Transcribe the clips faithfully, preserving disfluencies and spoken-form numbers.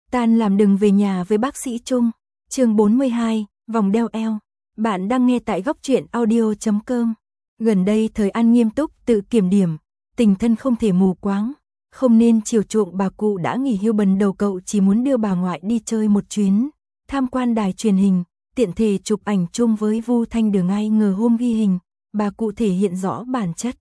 Tan làm đừng về nhà với bác sĩ Trung. Chương bốn mươi hai, vòng đeo eo. Bạn đang nghe tại góc truyện audio chấm com. Gần đây Thời An nghiêm túc tự kiểm điểm, tình thân không thể mù quáng, không nên chiều chuộng bà cụ đã nghỉ hưu bần đầu, cậu chỉ muốn đưa bà ngoại đi chơi một chuyến, tham quan đài truyền hình, tiện thể chụp ảnh chung với Vu Thanh Đường. Ai ngờ hôm ghi hình, bà cụ thể hiện rõ bản chất.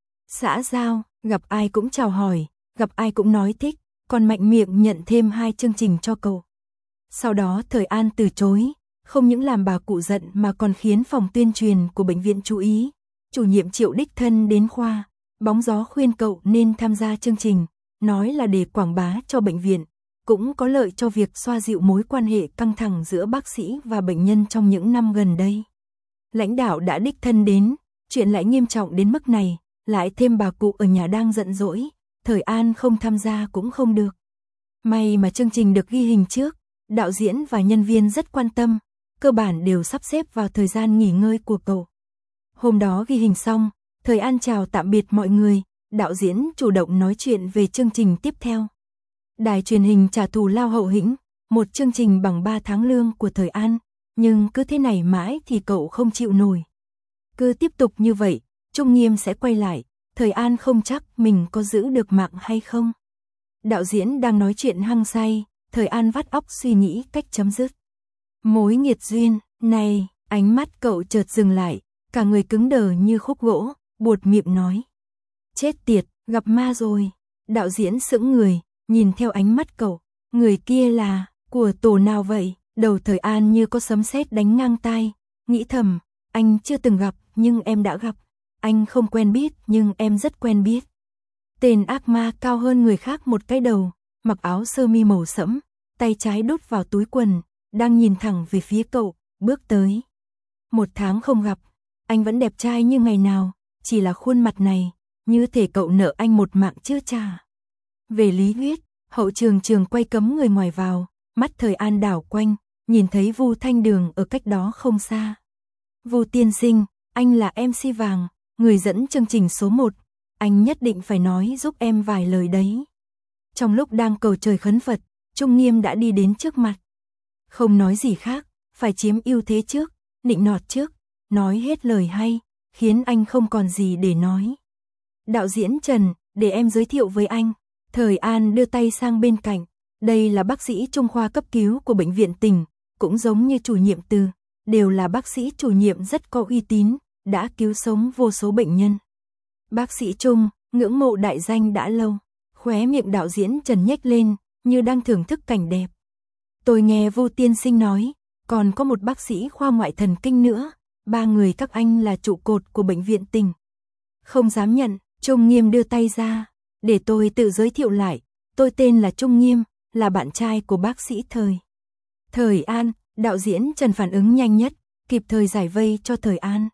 Xã giao, gặp ai cũng chào hỏi, gặp ai cũng nói thích, còn mạnh miệng nhận thêm hai chương trình cho cậu. Sau đó Thời An từ chối, không những làm bà cụ giận mà còn khiến phòng tuyên truyền của bệnh viện chú ý. Chủ nhiệm Triệu đích thân đến khoa, bóng gió khuyên cậu nên tham gia chương trình, nói là để quảng bá cho bệnh viện, cũng có lợi cho việc xoa dịu mối quan hệ căng thẳng giữa bác sĩ và bệnh nhân trong những năm gần đây. Lãnh đạo đã đích thân đến, chuyện lại nghiêm trọng đến mức này, lại thêm bà cụ ở nhà đang giận dỗi, Thời An không tham gia cũng không được. May mà chương trình được ghi hình trước, đạo diễn và nhân viên rất quan tâm, cơ bản đều sắp xếp vào thời gian nghỉ ngơi của cậu. Hôm đó ghi hình xong, Thời An chào tạm biệt mọi người, đạo diễn chủ động nói chuyện về chương trình tiếp theo. Đài truyền hình trả thù lao hậu hĩnh, một chương trình bằng ba tháng lương của Thời An, nhưng cứ thế này mãi thì cậu không chịu nổi. Cứ tiếp tục như vậy, Trung Nghiêm sẽ quay lại, Thời An không chắc mình có giữ được mạng hay không. Đạo diễn đang nói chuyện hăng say, Thời An vắt óc suy nghĩ cách chấm dứt mối nghiệt duyên này. Ánh mắt cậu chợt dừng lại, cả người cứng đờ như khúc gỗ, buột miệng nói: chết tiệt, gặp ma rồi. Đạo diễn sững người, nhìn theo ánh mắt cậu, người kia là của tổ nào vậy? Đầu Thời An như có sấm sét đánh ngang tai, nghĩ thầm, anh chưa từng gặp nhưng em đã gặp, anh không quen biết nhưng em rất quen biết. Tên ác ma cao hơn người khác một cái đầu, mặc áo sơ mi màu sẫm, tay trái đút vào túi quần, đang nhìn thẳng về phía cậu, bước tới. Một tháng không gặp, anh vẫn đẹp trai như ngày nào, chỉ là khuôn mặt này, như thể cậu nợ anh một mạng chưa trả. Về lý thuyết, hậu trường trường quay cấm người ngoài vào, mắt Thời An đảo quanh, nhìn thấy Vu Thanh Đường ở cách đó không xa. Vu tiên sinh, anh là em xê vàng, người dẫn chương trình số một, anh nhất định phải nói giúp em vài lời đấy. Trong lúc đang cầu trời khấn Phật, Trung Nghiêm đã đi đến trước mặt. Không nói gì khác, phải chiếm ưu thế trước, nịnh nọt trước, nói hết lời hay, khiến anh không còn gì để nói. Đạo diễn Trần, để em giới thiệu với anh. Thời An đưa tay sang bên cạnh, đây là bác sĩ Trung khoa cấp cứu của bệnh viện tỉnh, cũng giống như chủ nhiệm Từ, đều là bác sĩ chủ nhiệm rất có uy tín, đã cứu sống vô số bệnh nhân. Bác sĩ Trung, ngưỡng mộ đại danh đã lâu. Khóe miệng đạo diễn Trần nhếch lên, như đang thưởng thức cảnh đẹp. Tôi nghe Vu tiên sinh nói, còn có một bác sĩ khoa ngoại thần kinh nữa, ba người các anh là trụ cột của bệnh viện tỉnh. Không dám nhận, Trung Nghiêm đưa tay ra, để tôi tự giới thiệu lại, tôi tên là Trung Nghiêm, là bạn trai của bác sĩ Thời. Thời An, đạo diễn Trần phản ứng nhanh nhất, kịp thời giải vây cho Thời An.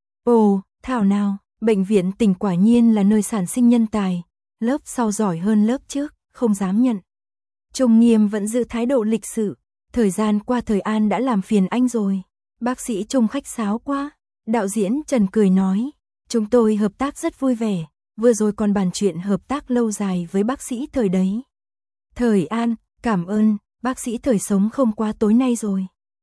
Ồ, thảo nào, bệnh viện tỉnh quả nhiên là nơi sản sinh nhân tài, lớp sau giỏi hơn lớp trước, không dám nhận. Trung Nghiêm vẫn giữ thái độ lịch sự, thời gian qua Thời An đã làm phiền anh rồi. Bác sĩ Trung khách sáo quá, đạo diễn Trần cười nói, chúng tôi hợp tác rất vui vẻ, vừa rồi còn bàn chuyện hợp tác lâu dài với bác sĩ Thời đấy. Thời An, cảm ơn, bác sĩ Thời sống không qua tối nay rồi.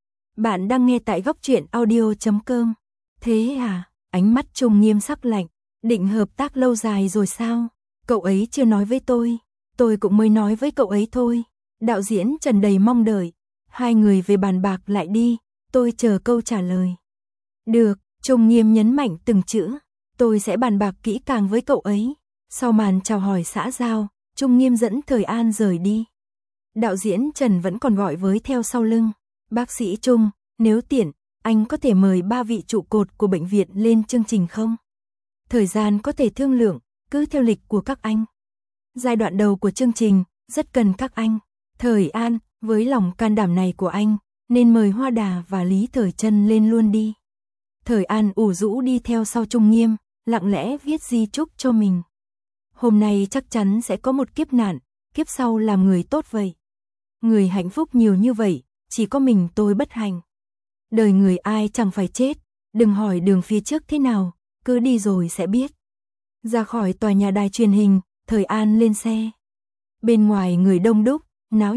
Bạn đang nghe tại góc truyện audio chấm com. Thế à, ánh mắt Trung Nghiêm sắc lạnh, định hợp tác lâu dài rồi sao? Cậu ấy chưa nói với tôi, tôi cũng mới nói với cậu ấy thôi. Đạo diễn Trần đầy mong đợi, hai người về bàn bạc lại đi, tôi chờ câu trả lời. Được, Trung Nghiêm nhấn mạnh từng chữ, tôi sẽ bàn bạc kỹ càng với cậu ấy. Sau màn chào hỏi xã giao, Trung Nghiêm dẫn Thời An rời đi. Đạo diễn Trần vẫn còn gọi với theo sau lưng, bác sĩ Trung, nếu tiện, anh có thể mời ba vị trụ cột của bệnh viện lên chương trình không? Thời gian có thể thương lượng, cứ theo lịch của các anh. Giai đoạn đầu của chương trình, rất cần các anh. Thời An, với lòng can đảm này của anh, nên mời Hoa Đà và Lý Thời Trân lên luôn đi. Thời An ủ rũ đi theo sau Trung Nghiêm, lặng lẽ viết di chúc cho mình. Hôm nay chắc chắn sẽ có một kiếp nạn, kiếp sau làm người tốt vậy. Người hạnh phúc nhiều như vậy, chỉ có mình tôi bất hạnh. Đời người ai chẳng phải chết, đừng hỏi đường phía trước thế nào, cứ đi rồi sẽ biết. Ra khỏi tòa nhà đài truyền hình, Thời An lên xe. Bên ngoài người đông đúc, náo nhiệt,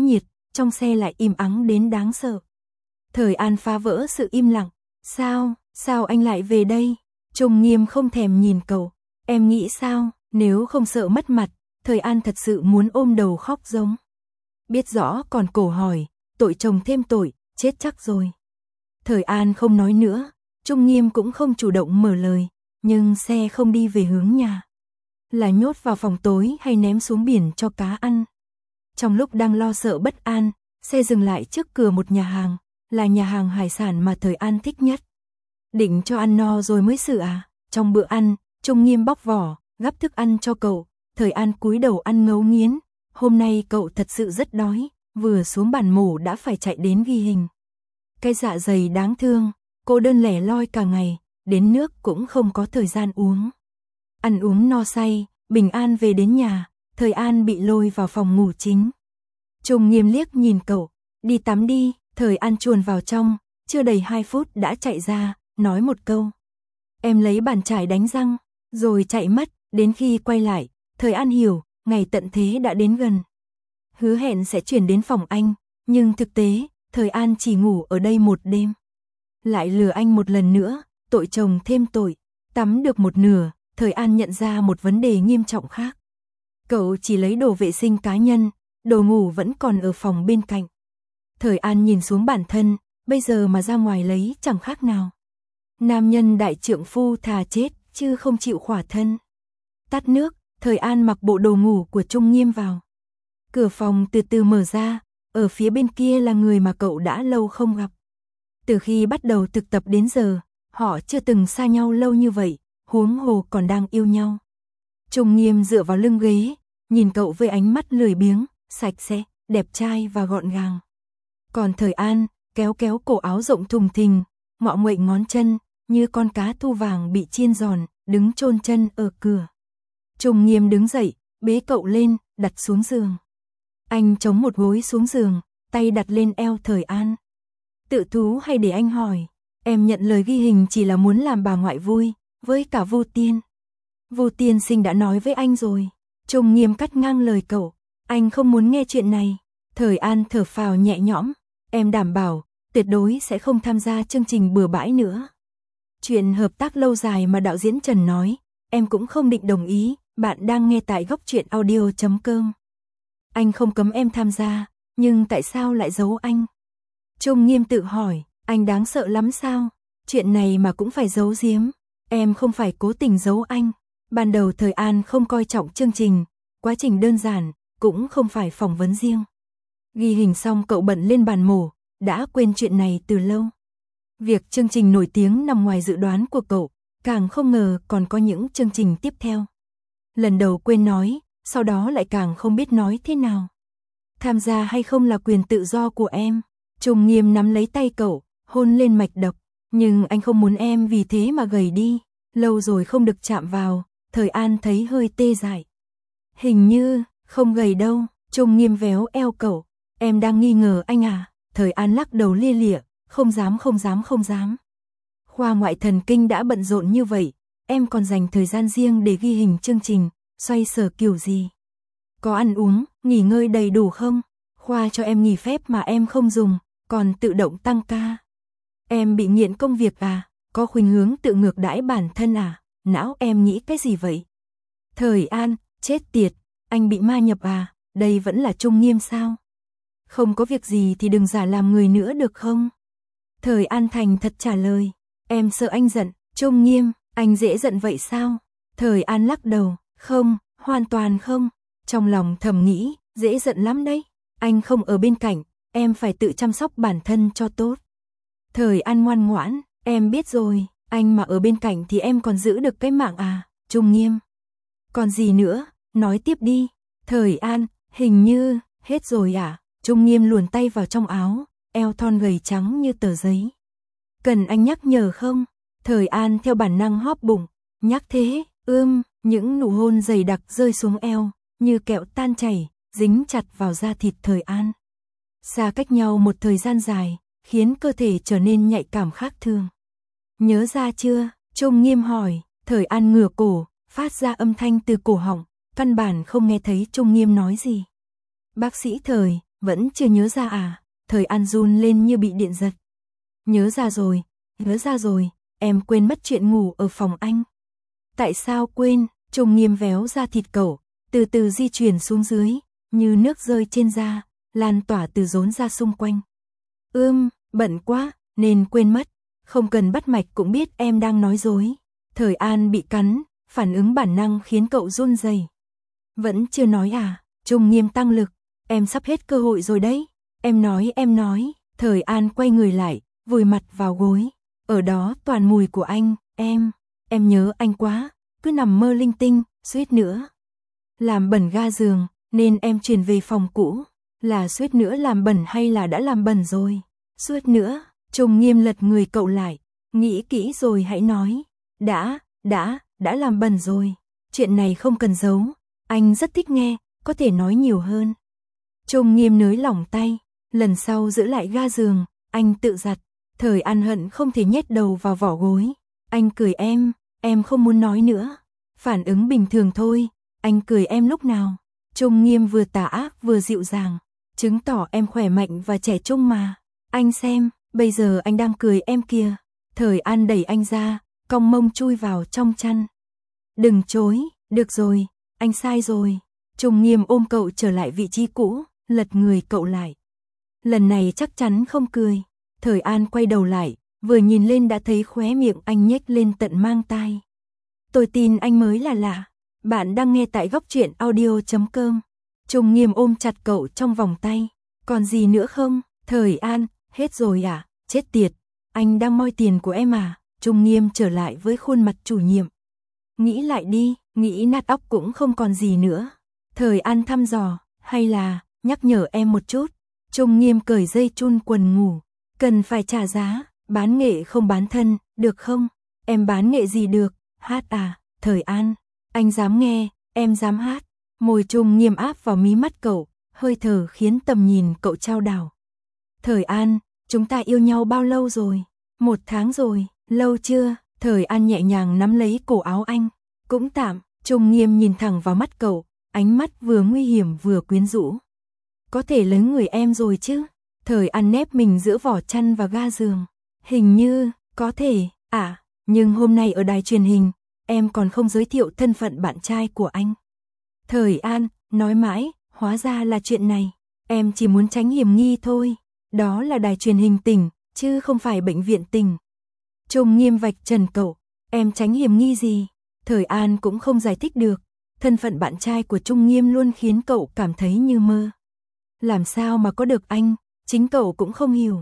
trong xe lại im ắng đến đáng sợ. Thời An phá vỡ sự im lặng, sao, sao anh lại về đây? Trung Nghiêm không thèm nhìn cậu, em nghĩ sao, nếu không sợ mất mặt, Thời An thật sự muốn ôm đầu khóc giống. Biết rõ còn cổ hỏi, tội chồng thêm tội, chết chắc rồi. Thời An không nói nữa, Trung Nghiêm cũng không chủ động mở lời, nhưng xe không đi về hướng nhà. Là nhốt vào phòng tối hay ném xuống biển cho cá ăn. Trong lúc đang lo sợ bất an, xe dừng lại trước cửa một nhà hàng, là nhà hàng hải sản mà Thời An thích nhất. Định cho ăn no rồi mới xử à? Trong bữa ăn, Trung Nghiêm bóc vỏ, gắp thức ăn cho cậu, Thời An cúi đầu ăn ngấu nghiến. Hôm nay cậu thật sự rất đói, vừa xuống bàn mổ đã phải chạy đến ghi hình. Cái dạ dày đáng thương, cô đơn lẻ loi cả ngày, đến nước cũng không có thời gian uống. Ăn uống no say, bình an về đến nhà, Thời An bị lôi vào phòng ngủ chính. Trung Nghiêm liếc nhìn cậu, đi tắm đi, Thời An chuồn vào trong, chưa đầy hai phút đã chạy ra, nói một câu. Em lấy bàn chải đánh răng, rồi chạy mất, đến khi quay lại, Thời An hiểu, ngày tận thế đã đến gần. Hứa hẹn sẽ chuyển đến phòng anh, nhưng thực tế, Thời An chỉ ngủ ở đây một đêm. Lại lừa anh một lần nữa, tội chồng thêm tội, tắm được một nửa, Thời An nhận ra một vấn đề nghiêm trọng khác. Cậu chỉ lấy đồ vệ sinh cá nhân, đồ ngủ vẫn còn ở phòng bên cạnh. Thời An nhìn xuống bản thân, bây giờ mà ra ngoài lấy chẳng khác nào. Nam nhân đại trượng phu thà chết, chứ không chịu khỏa thân. Tắt nước, Thời An mặc bộ đồ ngủ của Trung Nghiêm vào. Cửa phòng từ từ mở ra, ở phía bên kia là người mà cậu đã lâu không gặp. Từ khi bắt đầu thực tập đến giờ, họ chưa từng xa nhau lâu như vậy, huống hồ còn đang yêu nhau. Trung Nghiêm dựa vào lưng ghế, nhìn cậu với ánh mắt lười biếng, sạch sẽ, đẹp trai và gọn gàng. Còn Thời An, kéo kéo cổ áo rộng thùng thình, ngọ nguậy ngón chân, như con cá thu vàng bị chiên giòn, đứng chôn chân ở cửa. Trung Nghiêm đứng dậy, bế cậu lên, đặt xuống giường. Anh chống một gối xuống giường, tay đặt lên eo Thời An. Tự thú hay để anh hỏi, em nhận lời ghi hình chỉ là muốn làm bà ngoại vui, với cả Vu Tiên. Vu Tiên sinh đã nói với anh rồi. Trung Nghiêm cắt ngang lời cậu, anh không muốn nghe chuyện này. Thời An thở phào nhẹ nhõm, em đảm bảo, tuyệt đối sẽ không tham gia chương trình bừa bãi nữa. Chuyện hợp tác lâu dài mà đạo diễn Trần nói, em cũng không định đồng ý, bạn đang nghe tại góc truyện audio chấm com. Anh không cấm em tham gia, nhưng tại sao lại giấu anh? Trung Nghiêm tự hỏi, anh đáng sợ lắm sao? Chuyện này mà cũng phải giấu giếm, em không phải cố tình giấu anh. Ban đầu Thời An không coi trọng chương trình, quá trình đơn giản, cũng không phải phỏng vấn riêng. Ghi hình xong cậu bận lên bàn mổ, đã quên chuyện này từ lâu. Việc chương trình nổi tiếng nằm ngoài dự đoán của cậu, càng không ngờ còn có những chương trình tiếp theo. Lần đầu quên nói, sau đó lại càng không biết nói thế nào. Tham gia hay không là quyền tự do của em. Trung Nghiêm nắm lấy tay cậu, hôn lên mạch đập, nhưng anh không muốn em vì thế mà gầy đi. Lâu rồi không được chạm vào, Thời An thấy hơi tê dại. Hình như, không gầy đâu, Trung Nghiêm véo eo cậu, em đang nghi ngờ anh à? Thời An lắc đầu lia lịa, không dám không dám không dám. Khoa ngoại thần kinh đã bận rộn như vậy, em còn dành thời gian riêng để ghi hình chương trình, xoay sở kiểu gì? Có ăn uống, nghỉ ngơi đầy đủ không? Khoa cho em nghỉ phép mà em không dùng, còn tự động tăng ca. Em bị nghiện công việc à? Có khuynh hướng tự ngược đãi bản thân à? Não em nghĩ cái gì vậy? Thời An, chết tiệt, anh bị ma nhập à? Đây vẫn là Trung Nghiêm sao? Không có việc gì thì đừng giả làm người nữa được không? Thời An thành thật trả lời, em sợ anh giận. Trung Nghiêm, anh dễ giận vậy sao? Thời An lắc đầu, không, hoàn toàn không. Trong lòng thầm nghĩ, dễ giận lắm đấy. Anh không ở bên cạnh, em phải tự chăm sóc bản thân cho tốt. Thời An ngoan ngoãn, em biết rồi, anh mà ở bên cạnh thì em còn giữ được cái mạng à? Trung Nghiêm, còn gì nữa, nói tiếp đi. Thời An, hình như, hết rồi à? Trung Nghiêm luồn tay vào trong áo, eo thon gầy trắng như tờ giấy. Cần anh nhắc nhở không? Thời An theo bản năng hóp bụng, nhắc thế, ưm, những nụ hôn dày đặc rơi xuống eo, như kẹo tan chảy, dính chặt vào da thịt Thời An. Xa cách nhau một thời gian dài, khiến cơ thể trở nên nhạy cảm khác thường. Nhớ ra chưa? Trung Nghiêm hỏi. Thời An ngửa cổ, phát ra âm thanh từ cổ họng, căn bản không nghe thấy Trung Nghiêm nói gì. Bác sĩ Thời, Vẫn chưa nhớ ra à? Thời An run lên như bị điện giật. Nhớ ra rồi, nhớ ra rồi, em quên mất chuyện ngủ ở phòng anh. Tại sao quên? Trung Nghiêm véo ra thịt cẩu, từ từ di chuyển xuống dưới, như nước rơi trên da, lan tỏa từ rốn da xung quanh. Ưm, bận quá, nên quên mất, không cần bắt mạch cũng biết em đang nói dối. Thời An bị cắn, phản ứng bản năng khiến cậu run rẩy. Vẫn chưa nói à? Trung Nghiêm tăng lực, em sắp hết cơ hội rồi đấy. Em nói, em nói. Thời An quay người lại, vùi mặt vào gối. Ở đó toàn mùi của anh, em, em nhớ anh quá, cứ nằm mơ linh tinh, suýt nữa làm bẩn ga giường, nên em chuyển về phòng cũ. Là suýt nữa làm bẩn hay là đã làm bẩn rồi? Suýt nữa. Trung Nghiêm lật người cậu lại, nghĩ kỹ rồi hãy nói. Đã, đã, đã làm bẩn rồi. Chuyện này không cần giấu, anh rất thích nghe, có thể nói nhiều hơn. Trung Nghiêm nới lỏng tay, lần sau giữ lại ga giường, anh tự giặt. Thời An hận không thể nhét đầu vào vỏ gối. Anh cười em, em không muốn nói nữa. Phản ứng bình thường thôi, anh cười em lúc nào? Trung Nghiêm vừa tà ác vừa dịu dàng, chứng tỏ em khỏe mạnh và trẻ trung mà. Anh xem, bây giờ anh đang cười em kìa. Thời An đẩy anh ra, cong mông chui vào trong chăn. Đừng chối, được rồi, anh sai rồi. Trung Nghiêm ôm cậu trở lại vị trí cũ, lật người cậu lại. Lần này chắc chắn không cười. Thời An quay đầu lại, vừa nhìn lên đã thấy khóe miệng anh nhếch lên tận mang tai. Tôi tin anh mới là lạ. Bạn đang nghe tại góc truyện audio chấm com. Trung Nghiêm ôm chặt cậu trong vòng tay. Còn gì nữa không? Thời An, hết rồi à? Chết tiệt, anh đang moi tiền của em à? Trung Nghiêm trở lại với khuôn mặt chủ nhiệm. Nghĩ lại đi, nghĩ nát óc cũng không còn gì nữa. Thời An thăm dò, hay là nhắc nhở em một chút. Trung Nghiêm cởi dây chun quần ngủ. Cần phải trả giá, bán nghệ không bán thân, được không? Em bán nghệ gì được? Hát à? Thời An, anh dám nghe, em dám hát. Môi Trung Nghiêm áp vào mí mắt cậu, hơi thở khiến tầm nhìn cậu chao đảo. Thời An, chúng ta yêu nhau bao lâu rồi? Một tháng rồi, lâu chưa? Thời An nhẹ nhàng nắm lấy cổ áo anh. Cũng tạm. Trung Nghiêm nhìn thẳng vào mắt cậu, ánh mắt vừa nguy hiểm vừa quyến rũ. Có thể lấy người em rồi chứ? Thời An nép mình giữa vỏ chăn và ga giường. Hình như, có thể, à, nhưng hôm nay ở đài truyền hình, em còn không giới thiệu thân phận bạn trai của anh. Thời An, nói mãi, hóa ra là chuyện này. Em chỉ muốn tránh hiểm nghi thôi. Đó là đài truyền hình tỉnh, chứ không phải bệnh viện tỉnh. Trung Nghiêm vạch trần cậu, em tránh hiểm nghi gì? Thời An cũng không giải thích được. Thân phận bạn trai của Trung Nghiêm luôn khiến cậu cảm thấy như mơ. Làm sao mà có được anh, chính cậu cũng không hiểu.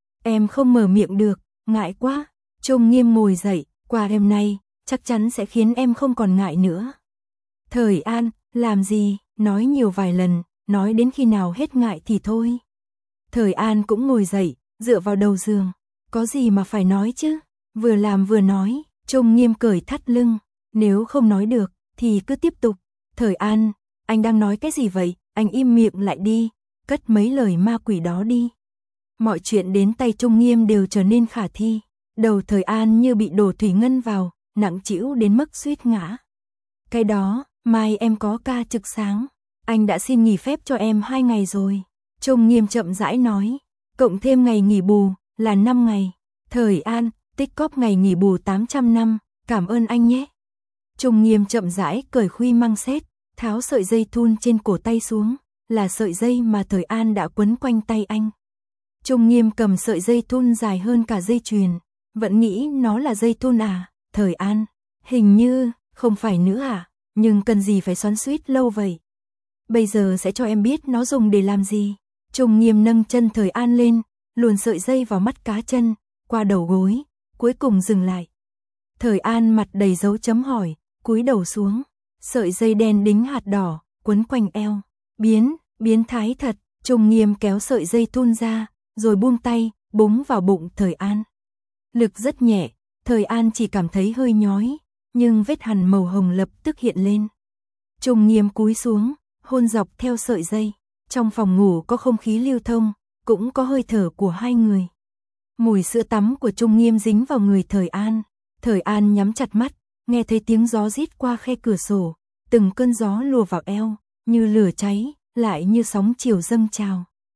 Em không mở miệng được, ngại quá. Trung Nghiêm ngồi dậy, qua đêm nay, chắc chắn sẽ khiến em không còn ngại nữa. Thời An, làm gì, nói nhiều vài lần, nói đến khi nào hết ngại thì thôi. Thời An cũng ngồi dậy, dựa vào đầu giường. Có gì mà phải nói chứ? Vừa làm vừa nói. Trung Nghiêm cởi thắt lưng. Nếu không nói được, thì cứ tiếp tục. Thời An, anh đang nói cái gì vậy? Anh im miệng lại đi. Cất mấy lời ma quỷ đó đi. Mọi chuyện đến tay Trung Nghiêm đều trở nên khả thi. Đầu Thời An như bị đổ thủy ngân vào, nặng trĩu đến mức suýt ngã. Cái đó, mai em có ca trực sáng. Anh đã xin nghỉ phép cho em hai ngày rồi. Trung Nghiêm chậm rãi nói. Cộng thêm ngày nghỉ bù, là năm ngày. Thời An, tích cóp ngày nghỉ bù tám trăm năm, cảm ơn anh nhé. Trung Nghiêm chậm rãi cởi khuy măng xét, tháo sợi dây thun trên cổ tay xuống, là sợi dây mà Thời An đã quấn quanh tay anh. Trung Nghiêm cầm sợi dây thun dài hơn cả dây chuyền, vẫn nghĩ nó là dây thun à? Thời An, hình như, không phải nữa à? Nhưng cần gì phải xoắn xuýt lâu vậy? Bây giờ sẽ cho em biết nó dùng để làm gì. Trung Nghiêm nâng chân Thời An lên, luồn sợi dây vào mắt cá chân, qua đầu gối, cuối cùng dừng lại. Thời An mặt đầy dấu chấm hỏi, cúi đầu xuống, sợi dây đen đính hạt đỏ, quấn quanh eo. Biến, biến thái thật. Trung Nghiêm kéo sợi dây thun ra, rồi buông tay, búng vào bụng Thời An. Lực rất nhẹ, Thời An chỉ cảm thấy hơi nhói, nhưng vết hằn màu hồng lập tức hiện lên. Trung Nghiêm cúi xuống, hôn dọc theo sợi dây. Trong phòng ngủ có không khí lưu thông, cũng có hơi thở của hai người. Mùi sữa tắm của Trung Nghiêm dính vào người Thời An. Thời An nhắm chặt mắt, nghe thấy tiếng gió rít qua khe cửa sổ, từng cơn gió lùa vào eo, như lửa cháy, lại như sóng chiều dâng trào.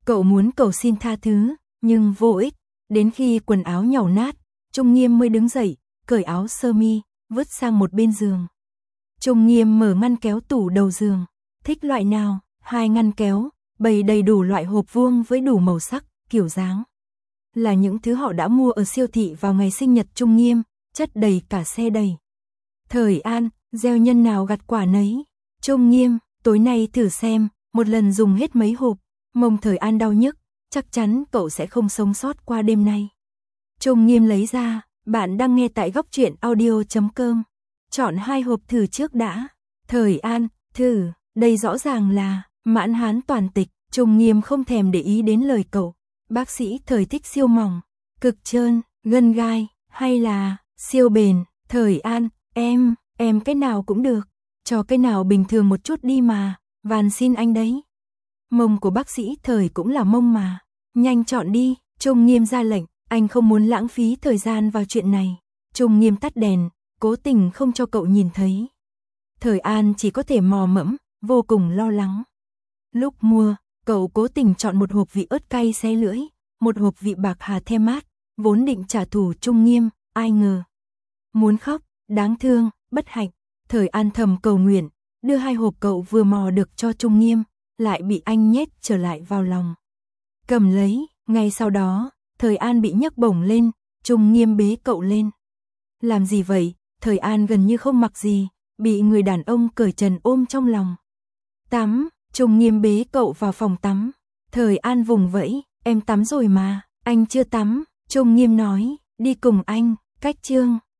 Cậu muốn cầu xin tha thứ, nhưng vô ích. Đến khi quần áo nhàu nát, Trung Nghiêm mới đứng dậy, cởi áo sơ mi, vứt sang một bên giường. Trung Nghiêm mở ngăn kéo tủ đầu giường. Thích loại nào? Hai ngăn kéo, bày đầy đủ loại hộp vuông với đủ màu sắc, kiểu dáng. Là những thứ họ đã mua ở siêu thị vào ngày sinh nhật Trung Nghiêm, chất đầy cả xe đầy. Thời An, gieo nhân nào gặt quả nấy. Trung Nghiêm, tối nay thử xem, một lần dùng hết mấy hộp, mông Thời An đau nhức, chắc chắn cậu sẽ không sống sót qua đêm nay. Trung Nghiêm lấy ra, bạn đang nghe tại góc truyện audio chấm com. Chọn hai hộp thử trước đã. Thời An, thử, đây rõ ràng là mãn hán toàn tịch. Trung Nghiêm không thèm để ý đến lời cậu. Bác sĩ Thời thích siêu mỏng, cực trơn, gân gai, hay là siêu bền. Thời An, em, em cái nào cũng được, cho cái nào bình thường một chút đi mà, van xin anh đấy. Mông của bác sĩ Thời cũng là mông mà, nhanh chọn đi. Trung Nghiêm ra lệnh, anh không muốn lãng phí thời gian vào chuyện này. Trung Nghiêm tắt đèn, cố tình không cho cậu nhìn thấy. Thời An chỉ có thể mò mẫm, vô cùng lo lắng. Lúc mua, cậu cố tình chọn một hộp vị ớt cay xé lưỡi, một hộp vị bạc hà the mát, vốn định trả thù Trung Nghiêm, ai ngờ. Muốn khóc, đáng thương, bất hạnh. Thời An thầm cầu nguyện, đưa hai hộp cậu vừa mò được cho Trung Nghiêm, lại bị anh nhét trở lại vào lòng. Cầm lấy, ngay sau đó, Thời An bị nhấc bổng lên, Trung Nghiêm bế cậu lên. Làm gì vậy? Thời An gần như không mặc gì, bị người đàn ông cởi trần ôm trong lòng. Tắm, Trung Nghiêm bế cậu vào phòng tắm. Thời An vùng vẫy, em tắm rồi mà, anh chưa tắm. Trung Nghiêm nói, đi cùng anh, cách chương.